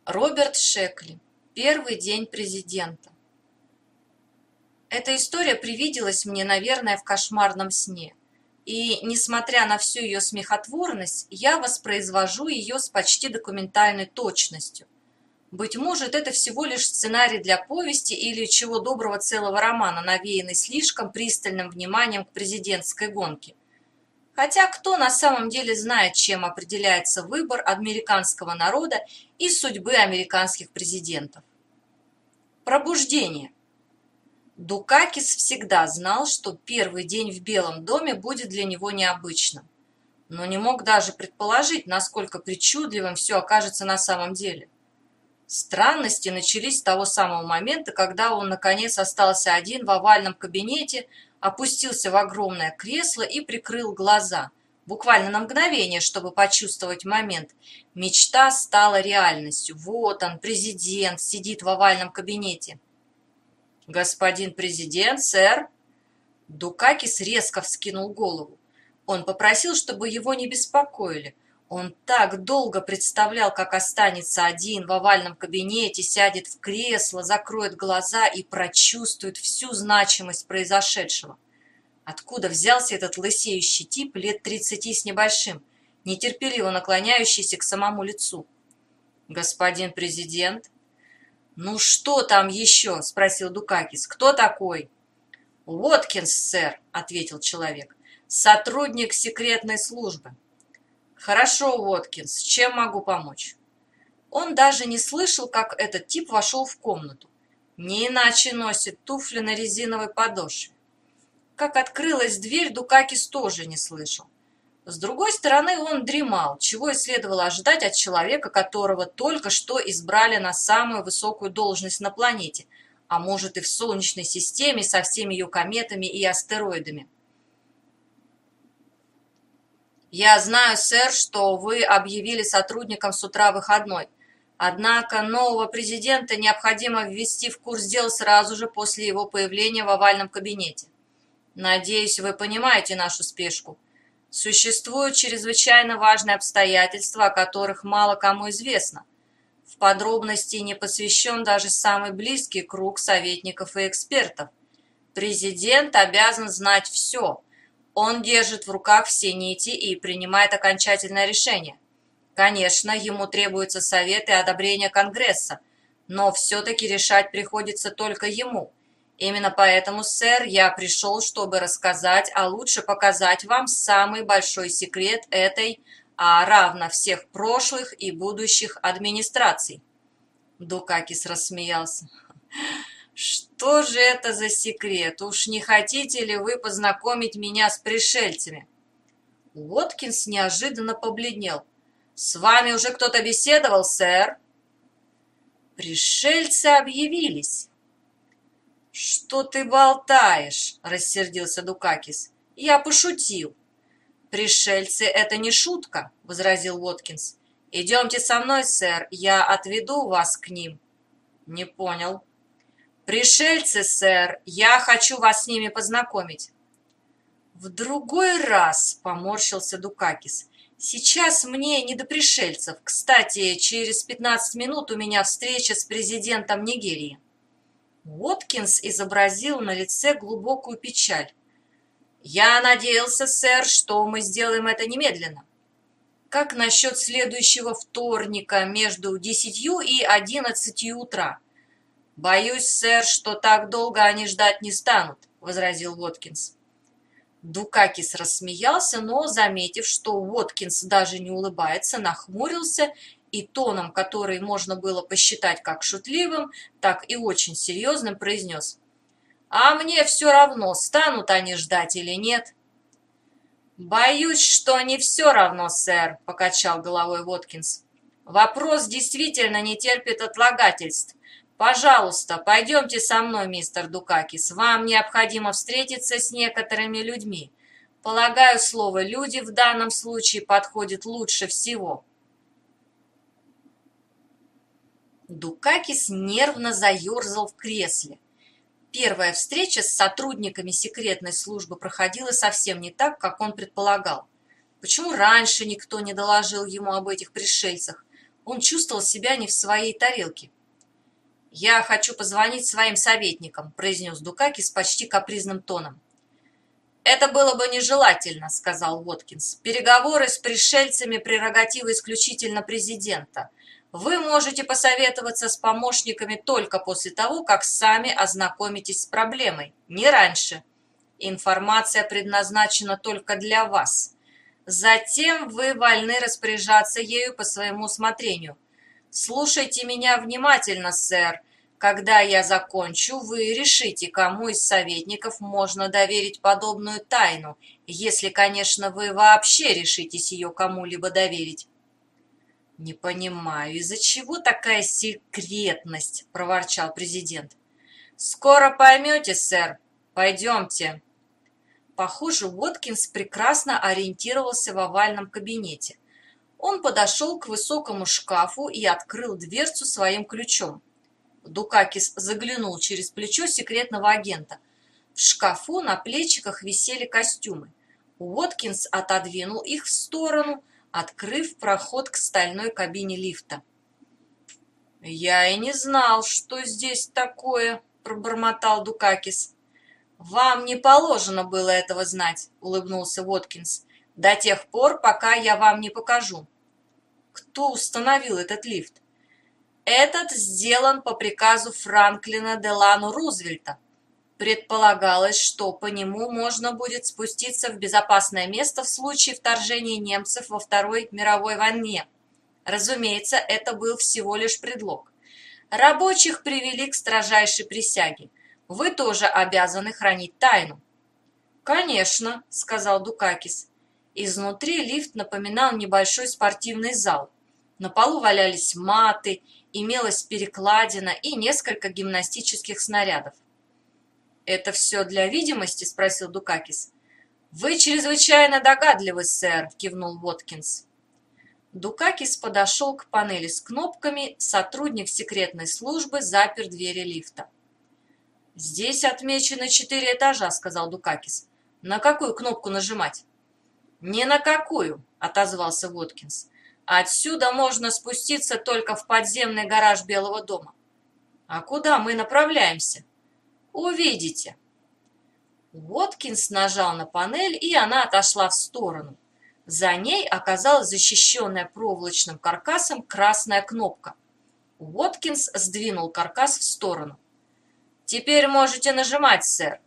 Роберт Шекли. Первый день президента. Эта история привиделась мне, наверное, в кошмарном сне. И, несмотря на всю ее смехотворность, я воспроизвожу ее с почти документальной точностью. Быть может, это всего лишь сценарий для повести или чего доброго целого романа, навеянный слишком пристальным вниманием к президентской гонке. Хотя кто на самом деле знает, чем определяется выбор американского народа и судьбы американских президентов? Пробуждение. Дукакис всегда знал, что первый день в Белом доме будет для него необычным, но не мог даже предположить, насколько причудливым все окажется на самом деле. Странности начались с того самого момента, когда он наконец остался один в овальном кабинете, опустился в огромное кресло и прикрыл глаза, буквально на мгновение, чтобы почувствовать момент. Мечта стала реальностью. Вот он, президент, сидит в овальном кабинете. «Господин президент, сэр!» Дукакис резко вскинул голову. Он попросил, чтобы его не беспокоили. Он так долго представлял, как останется один в овальном кабинете, сядет в кресло, закроет глаза и прочувствует всю значимость произошедшего. Откуда взялся этот лысеющий тип лет 30 с небольшим, нетерпеливо наклоняющийся к самому лицу? «Господин президент?» «Ну что там еще?» – спросил Дукакис. «Кто такой?» «Уоткинс, сэр», – ответил человек. «Сотрудник секретной службы». «Хорошо, Уоткинс, чем могу помочь?» Он даже не слышал, как этот тип вошел в комнату. Не иначе носит туфли на резиновой подошве. Как открылась дверь, Дукакис тоже не слышал. С другой стороны, он дремал, чего и следовало ожидать от человека, которого только что избрали на самую высокую должность на планете, а может и в Солнечной системе со всеми ее кометами и астероидами. «Я знаю, сэр, что вы объявили сотрудникам с утра выходной. Однако нового президента необходимо ввести в курс дел сразу же после его появления в овальном кабинете. Надеюсь, вы понимаете нашу спешку. Существуют чрезвычайно важные обстоятельства, о которых мало кому известно. В подробности не посвящен даже самый близкий круг советников и экспертов. Президент обязан знать все. Он держит в руках все нити и принимает окончательное решение. Конечно, ему требуется совет и одобрение Конгресса, но все-таки решать приходится только ему. Именно поэтому, сэр, я пришел, чтобы рассказать, а лучше показать вам самый большой секрет этой, а равно всех прошлых и будущих администраций. Дукакис рассмеялся. «Что же это за секрет? Уж не хотите ли вы познакомить меня с пришельцами?» Уоткинс неожиданно побледнел. «С вами уже кто-то беседовал, сэр?» «Пришельцы объявились». «Что ты болтаешь?» – рассердился Дукакис. «Я пошутил». «Пришельцы – это не шутка», – возразил Уоткинс. «Идемте со мной, сэр, я отведу вас к ним». «Не понял». «Пришельцы, сэр, я хочу вас с ними познакомить». «В другой раз», — поморщился Дукакис. «Сейчас мне не до пришельцев. Кстати, через 15 минут у меня встреча с президентом Нигерии». Уоткинс изобразил на лице глубокую печаль. «Я надеялся, сэр, что мы сделаем это немедленно. Как насчет следующего вторника между 10 и 11 утра?» «Боюсь, сэр, что так долго они ждать не станут», — возразил Уоткинс. Дукакис рассмеялся, но, заметив, что Уоткинс даже не улыбается, нахмурился и тоном, который можно было посчитать как шутливым, так и очень серьезным, произнес: «А мне все равно, станут они ждать или нет». «Боюсь, что не все равно, сэр», — покачал головой Уоткинс. «Вопрос действительно не терпит отлагательств. Пожалуйста, пойдемте со мной, мистер Дукакис. Вам необходимо встретиться с некоторыми людьми. Полагаю, слово «люди» в данном случае подходит лучше всего». Дукакис нервно заерзал в кресле. Первая встреча с сотрудниками секретной службы проходила совсем не так, как он предполагал. Почему раньше никто не доложил ему об этих пришельцах? Он чувствовал себя не в своей тарелке. «Я хочу позвонить своим советникам», – произнес Дукакис почти капризным тоном. «Это было бы нежелательно», – сказал Уоткинс. «Переговоры с пришельцами – прерогатива исключительно президента. Вы можете посоветоваться с помощниками только после того, как сами ознакомитесь с проблемой, не раньше. Информация предназначена только для вас. Затем вы вольны распоряжаться ею по своему усмотрению. Слушайте меня внимательно, сэр. Когда я закончу, вы решите, кому из советников можно доверить подобную тайну, если, конечно, вы вообще решитесь ее кому-либо доверить». «Не понимаю, из-за чего такая секретность?» – проворчал президент. «Скоро поймете, сэр. Пойдемте». Похоже, Уоткинс прекрасно ориентировался в овальном кабинете. Он подошел к высокому шкафу и открыл дверцу своим ключом. Дукакис заглянул через плечо секретного агента. В шкафу на плечиках висели костюмы. Уоткинс отодвинул их в сторону, открыв проход к стальной кабине лифта. «Я и не знал, что здесь такое», – пробормотал Дукакис. «Вам не положено было этого знать», – улыбнулся Уоткинс, – «до тех пор, пока я вам не покажу». «Кто установил этот лифт?» «Этот сделан по приказу Франклина Делано Рузвельта. Предполагалось, что по нему можно будет спуститься в безопасное место в случае вторжения немцев во Второй мировой войне. Разумеется, это был всего лишь предлог. Рабочих привели к строжайшей присяге. Вы тоже обязаны хранить тайну». «Конечно», — сказал Дукакис. Изнутри лифт напоминал небольшой спортивный зал. На полу валялись маты, имелась перекладина и несколько гимнастических снарядов. «Это все для видимости?» – спросил Дукакис. «Вы чрезвычайно догадливы, сэр», – кивнул Уоткинс. Дукакис подошел к панели с кнопками, сотрудник секретной службы запер двери лифта. «Здесь отмечены 4 этажа», – сказал Дукакис. «На какую кнопку нажимать?» «Ни на какую», – отозвался Уоткинс. «Отсюда можно спуститься только в подземный гараж Белого дома». «А куда мы направляемся?» «Увидите». Уоткинс нажал на панель, и она отошла в сторону. За ней оказалась защищенная проволочным каркасом красная кнопка. Уоткинс сдвинул каркас в сторону. «Теперь можете нажимать, сэр».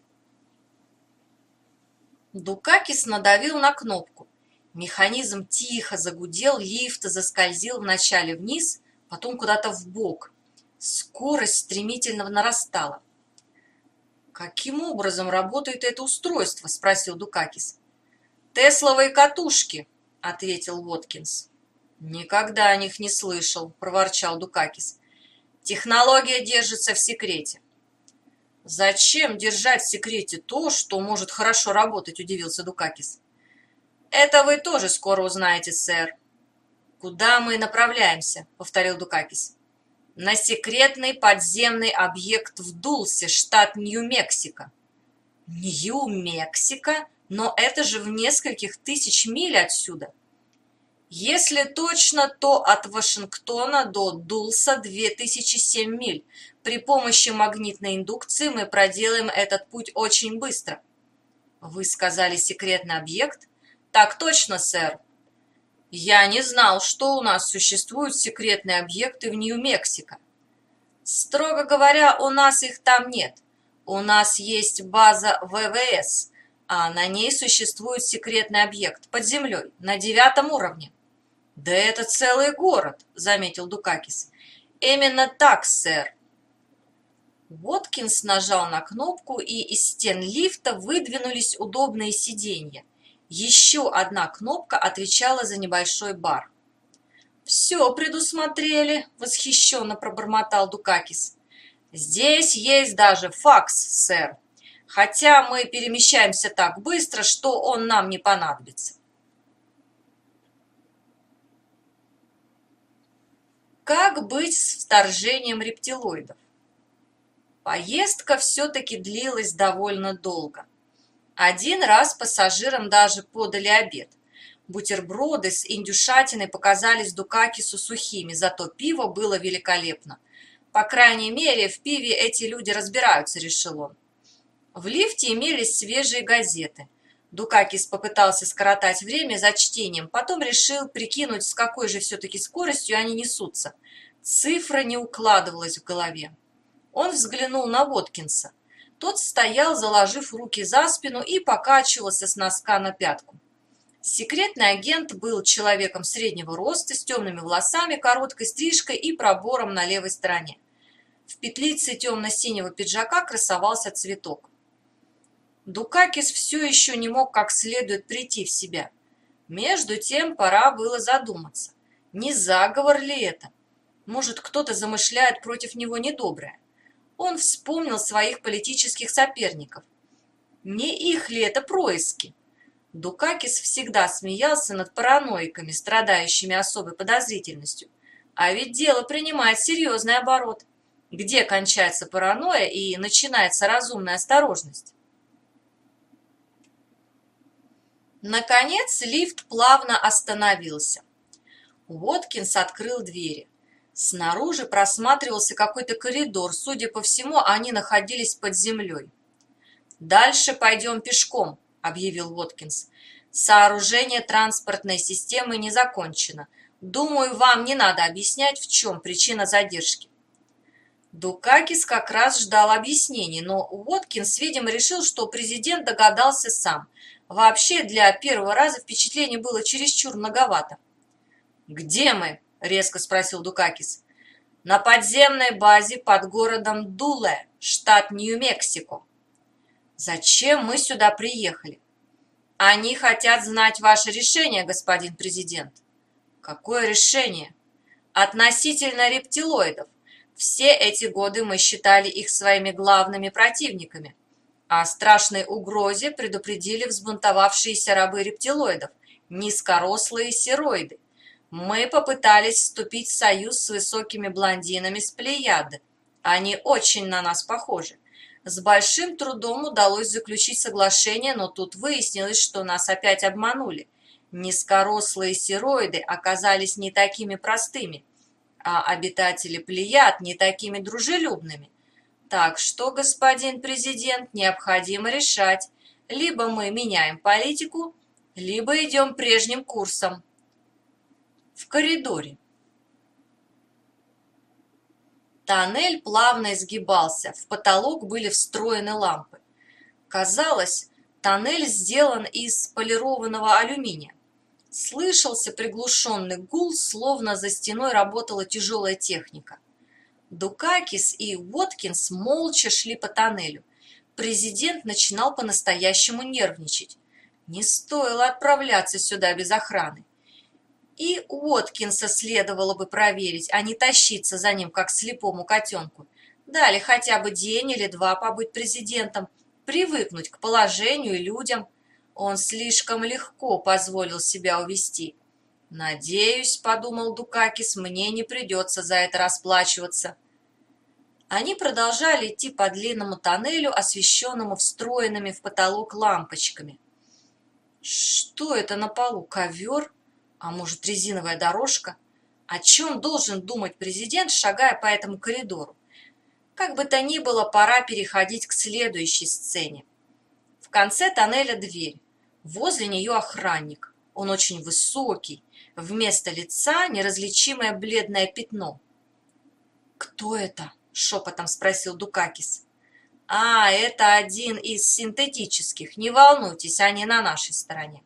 Дукакис надавил на кнопку. Механизм тихо загудел, лифт заскользил вначале вниз, потом куда-то вбок. Скорость стремительно нарастала. «Каким образом работает это устройство?» – спросил Дукакис. «Тесловые катушки», – ответил Уоткинс. «Никогда о них не слышал», – проворчал Дукакис. «Технология держится в секрете». «Зачем держать в секрете то, что может хорошо работать?» – удивился Дукакис. «Это вы тоже скоро узнаете, сэр». «Куда мы направляемся?» – повторил Дукакис. «На секретный подземный объект в Дулсе, штат Нью-Мексико». «Нью-Мексико? Но это же в нескольких тысяч миль отсюда». «Если точно, то от Вашингтона до Дулса 2007 миль. При помощи магнитной индукции мы проделаем этот путь очень быстро». «Вы сказали секретный объект?» «Так точно, сэр». «Я не знал, что у нас существуют секретные объекты в Нью-Мексико». «Строго говоря, у нас их там нет. У нас есть база ВВС, а на ней существует секретный объект под землей, на 9 уровне». «Да это целый город», — заметил Дукакис. «Именно так, сэр». Уоткинс нажал на кнопку, и из стен лифта выдвинулись удобные сиденья. Еще одна кнопка отвечала за небольшой бар. «Все предусмотрели», — восхищенно пробормотал Дукакис. «Здесь есть даже факс, сэр, хотя мы перемещаемся так быстро, что он нам не понадобится». Как быть с вторжением рептилоидов? Поездка все-таки длилась довольно долго. Один раз пассажирам даже подали обед. Бутерброды с индюшатиной показались Дукакису сухими, зато пиво было великолепно. По крайней мере, в пиве эти люди разбираются, решил он. В лифте имелись свежие газеты. Дукакис попытался скоротать время за чтением, потом решил прикинуть, с какой же все-таки скоростью они несутся. Цифра не укладывалась в голове. Он взглянул на Воткинса. Тот стоял, заложив руки за спину и покачивался с носка на пятку. Секретный агент был человеком среднего роста, с темными волосами, короткой стрижкой и пробором на левой стороне. В петлице темно-синего пиджака красовался цветок. Дукакис все еще не мог как следует прийти в себя. Между тем пора было задуматься, не заговор ли это? Может, кто-то замышляет против него недоброе? Он вспомнил своих политических соперников. Не их ли это происки? Дукакис всегда смеялся над параноиками, страдающими особой подозрительностью. А ведь дело принимает серьезный оборот. Где кончается паранойя и начинается разумная осторожность? Наконец лифт плавно остановился. Уоткинс открыл двери. Снаружи просматривался какой-то коридор. Судя по всему, они находились под землей. «Дальше пойдем пешком», — объявил Уоткинс. «Сооружение транспортной системы не закончено. Думаю, вам не надо объяснять, в чем причина задержки». Дукакис как раз ждал объяснений, но Уоткинс, видимо, решил, что президент догадался сам. Вообще, для первого раза впечатление было чересчур многовато. «Где мы?» — резко спросил Дукакис. «На подземной базе под городом Дуле, штат Нью-Мексико». «Зачем мы сюда приехали?» «Они хотят знать ваше решение, господин президент». «Какое решение?» «Относительно рептилоидов. Все эти годы мы считали их своими главными противниками. О страшной угрозе предупредили взбунтовавшиеся рабы рептилоидов, низкорослые сероиды. Мы попытались вступить в союз с высокими блондинами с Плеяды. Они очень на нас похожи. С большим трудом удалось заключить соглашение, но тут выяснилось, что нас опять обманули. Низкорослые сероиды оказались не такими простыми, а обитатели Плеяд не такими дружелюбными. Так что, господин президент, необходимо решать, либо мы меняем политику, либо идем прежним курсом. В коридоре. Тоннель плавно изгибался, в потолок были встроены лампы. Казалось, тоннель сделан из полированного алюминия. Слышался приглушенный гул, словно за стеной работала тяжелая техника. Дукакис и Уоткинс молча шли по тоннелю. Президент начинал по-настоящему нервничать. Не стоило отправляться сюда без охраны. И Уоткинса следовало бы проверить, а не тащиться за ним, как слепому котенку. Дали хотя бы день или два побыть президентом, привыкнуть к положению и людям. Он слишком легко позволил себя увести. «Надеюсь, — подумал Дукакис, — мне не придется за это расплачиваться». Они продолжали идти по длинному тоннелю, освещенному встроенными в потолок лампочками. Что это на полу? Ковер? А может, резиновая дорожка? О чем должен думать президент, шагая по этому коридору? Как бы то ни было, пора переходить к следующей сцене. В конце тоннеля дверь. Возле нее охранник. Он очень высокий. Вместо лица неразличимое бледное пятно. «Кто это?» — шепотом спросил Дукакис. «А, это один из синтетических. Не волнуйтесь, они на нашей стороне».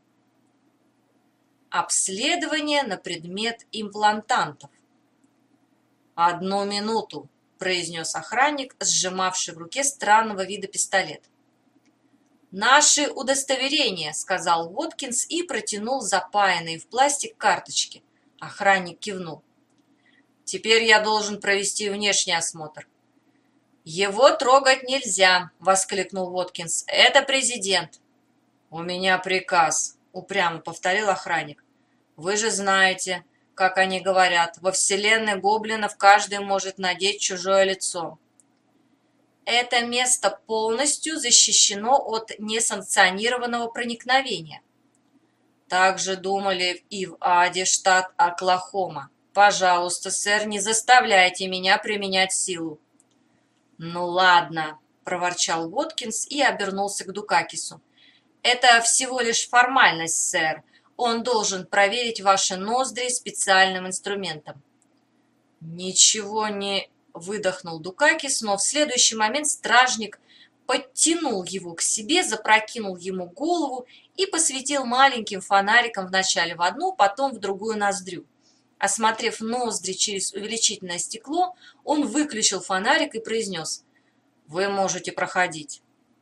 Обследование на предмет имплантантов. «Одну минуту», — произнес охранник, сжимавший в руке странного вида пистолет. «Наши удостоверения», — сказал Уоткинс и протянул запаянные в пластик карточки. Охранник кивнул. «Теперь я должен провести внешний осмотр». «Его трогать нельзя», — воскликнул Уоткинс. «Это президент». «У меня приказ», — упрямо повторил охранник. «Вы же знаете, как они говорят, во вселенной гоблинов каждый может надеть чужое лицо». Это место полностью защищено от несанкционированного проникновения. Так же думали и в Аде, штат Оклахома. Пожалуйста, сэр, не заставляйте меня применять силу. Ну ладно, проворчал Уоткинс и обернулся к Дукакису. Это всего лишь формальность, сэр. Он должен проверить ваши ноздри специальным инструментом. Ничего не выдохнул Дукакис, но в следующий момент стражник подтянул его к себе, запрокинул ему голову и посветил маленьким фонариком вначале в одну, потом в другую ноздрю. Осмотрев ноздри через увеличительное стекло, он выключил фонарик и произнес: «Вы можете проходить».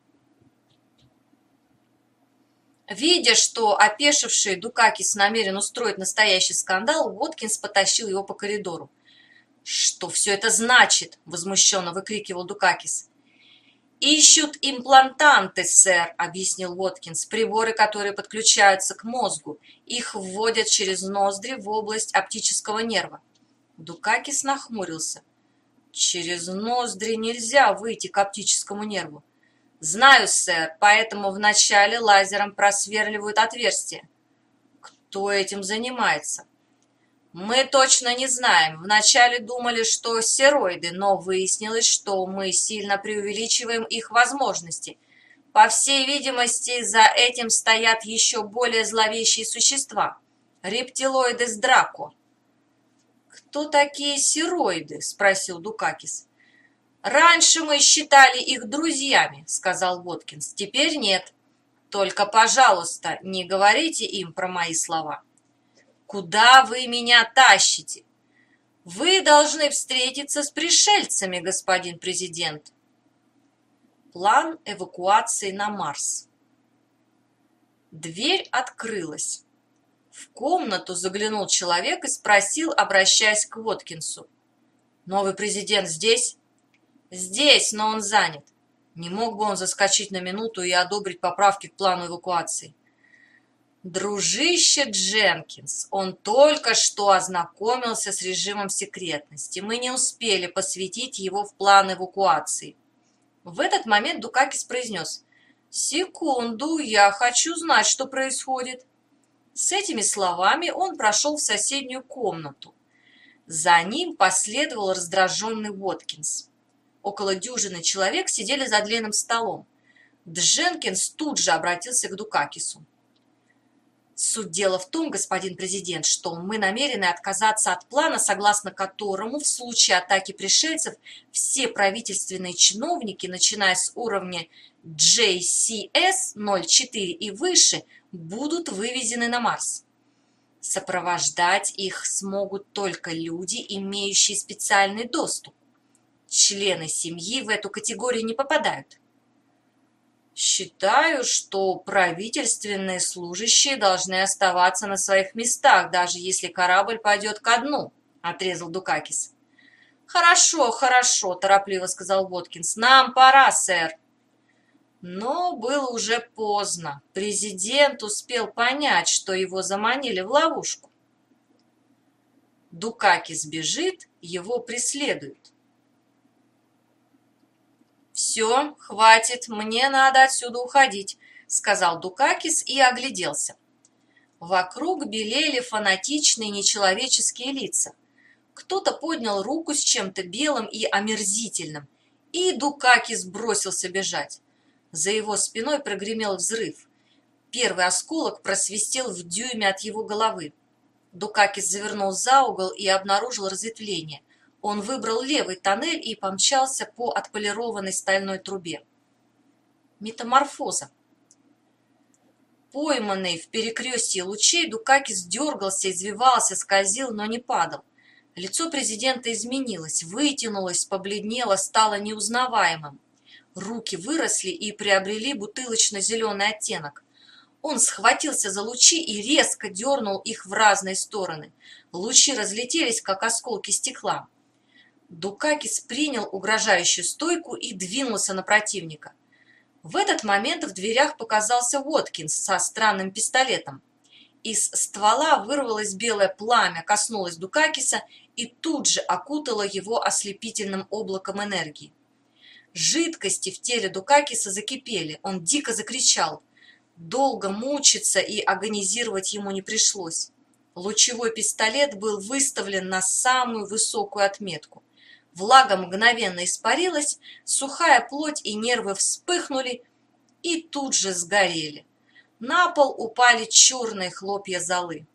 Видя, что опешивший Дукакис намерен устроить настоящий скандал, Уоткинс потащил его по коридору. «Что все это значит?» – возмущенно выкрикивал Дукакис. «Ищут имплантанты, сэр», – объяснил Уоткинс, – «приборы, которые подключаются к мозгу. Их вводят через ноздри в область оптического нерва». Дукакис нахмурился. «Через ноздри нельзя выйти к оптическому нерву». «Знаю, сэр, поэтому вначале лазером просверливают отверстие». «Кто этим занимается?» «Мы точно не знаем. Вначале думали, что стероиды, но выяснилось, что мы сильно преувеличиваем их возможности. По всей видимости, за этим стоят еще более зловещие существа – рептилоиды с Драко». «Кто такие стероиды?» – спросил Дукакис. «Раньше мы считали их друзьями», – сказал Уоткинс. «Теперь нет. Только, пожалуйста, не говорите им про мои слова». «Куда вы меня тащите? Вы должны встретиться с пришельцами, господин президент». План эвакуации на Марс. Дверь открылась. В комнату заглянул человек и спросил, обращаясь к Уоткинсу: «Новый президент здесь?» «Здесь, но он занят. Не мог бы он заскочить на минуту и одобрить поправки к плану эвакуации?» «Дружище Дженкинс, он только что ознакомился с режимом секретности. Мы не успели посвятить его в план эвакуации». В этот момент Дукакис произнес: «Секунду, я хочу знать, что происходит». С этими словами он прошел в соседнюю комнату. За ним последовал раздраженный Уоткинс. Около дюжины человек сидели за длинным столом. Дженкинс тут же обратился к Дукакису. «Суть дела в том, господин президент, что мы намерены отказаться от плана, согласно которому в случае атаки пришельцев все правительственные чиновники, начиная с уровня JCS-04 и выше, будут вывезены на Марс. Сопровождать их смогут только люди, имеющие специальный доступ. Члены семьи в эту категорию не попадают». «Считаю, что правительственные служащие должны оставаться на своих местах, даже если корабль пойдет ко дну», – отрезал Дукакис. «Хорошо, хорошо», – торопливо сказал Уоткинс. «Нам пора, сэр». Но было уже поздно. Президент успел понять, что его заманили в ловушку. Дукакис бежит, его преследуют. «Все, хватит, мне надо отсюда уходить», – сказал Дукакис и огляделся. Вокруг белели фанатичные нечеловеческие лица. Кто-то поднял руку с чем-то белым и омерзительным, и Дукакис бросился бежать. За его спиной прогремел взрыв. Первый осколок просвистел в дюйме от его головы. Дукакис завернул за угол и обнаружил разветвление. Он выбрал левый тоннель и помчался по отполированной стальной трубе. Метаморфоза. Пойманный в перекрестье лучей, Дукакис дергался, извивался, скользил, но не падал. Лицо президента изменилось, вытянулось, побледнело, стало неузнаваемым. Руки выросли и приобрели бутылочно-зеленый оттенок. Он схватился за лучи и резко дернул их в разные стороны. Лучи разлетелись, как осколки стекла. Дукакис принял угрожающую стойку и двинулся на противника. В этот момент в дверях показался Уоткинс со странным пистолетом. Из ствола вырвалось белое пламя, коснулось Дукакиса и тут же окутало его ослепительным облаком энергии. Жидкости в теле Дукакиса закипели, он дико закричал. Долго мучиться и агонизировать ему не пришлось. Лучевой пистолет был выставлен на самую высокую отметку. Влага мгновенно испарилась, сухая плоть и нервы вспыхнули и тут же сгорели. На пол упали черные хлопья золы.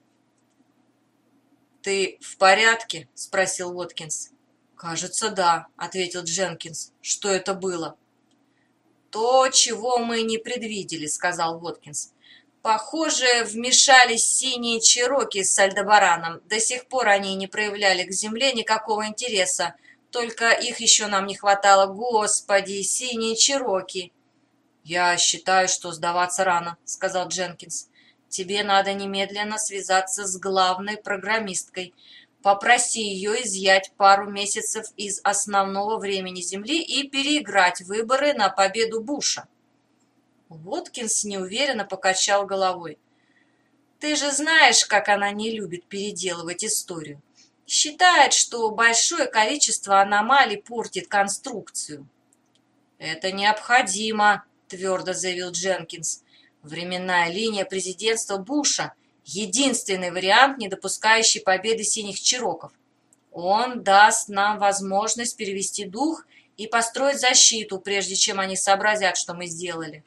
«Ты в порядке?» – спросил Уоткинс. «Кажется, да», – ответил Дженкинс. «Что это было?» «То, чего мы не предвидели», — сказал Уоткинс. «Похоже, вмешались синие чероки с Альдебараном. До сих пор они не проявляли к земле никакого интереса. Только их еще нам не хватало. Господи, синие чероки!» «Я считаю, что сдаваться рано», — сказал Дженкинс. «Тебе надо немедленно связаться с главной программисткой. Попроси ее изъять пару месяцев из основного времени Земли и переиграть выборы на победу Буша». Уоткинс неуверенно покачал головой. «Ты же знаешь, как она не любит переделывать историю. Считает, что большое количество аномалий портит конструкцию». «Это необходимо», — твердо заявил Дженкинс. «Временная линия президентства Буша — единственный вариант, не допускающий победы синих чероков. Он даст нам возможность перевести дух и построить защиту, прежде чем они сообразят, что мы сделали».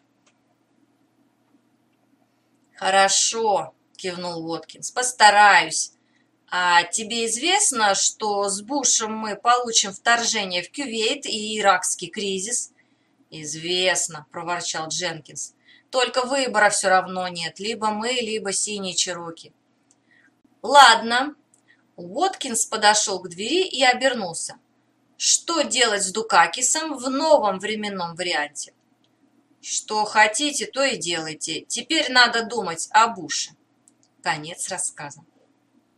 «Хорошо», — кивнул Уоткинс, — «постараюсь. А тебе известно, что с Бушем мы получим вторжение в Кувейт и иракский кризис?» «Известно», — проворчал Дженкинс. «Только выбора все равно нет. Либо мы, либо синие чероки». «Ладно». Уоткинс подошел к двери и обернулся. «Что делать с Дукакисом в новом временном варианте?» «Что хотите, то и делайте. Теперь надо думать о Буше». Конец рассказа.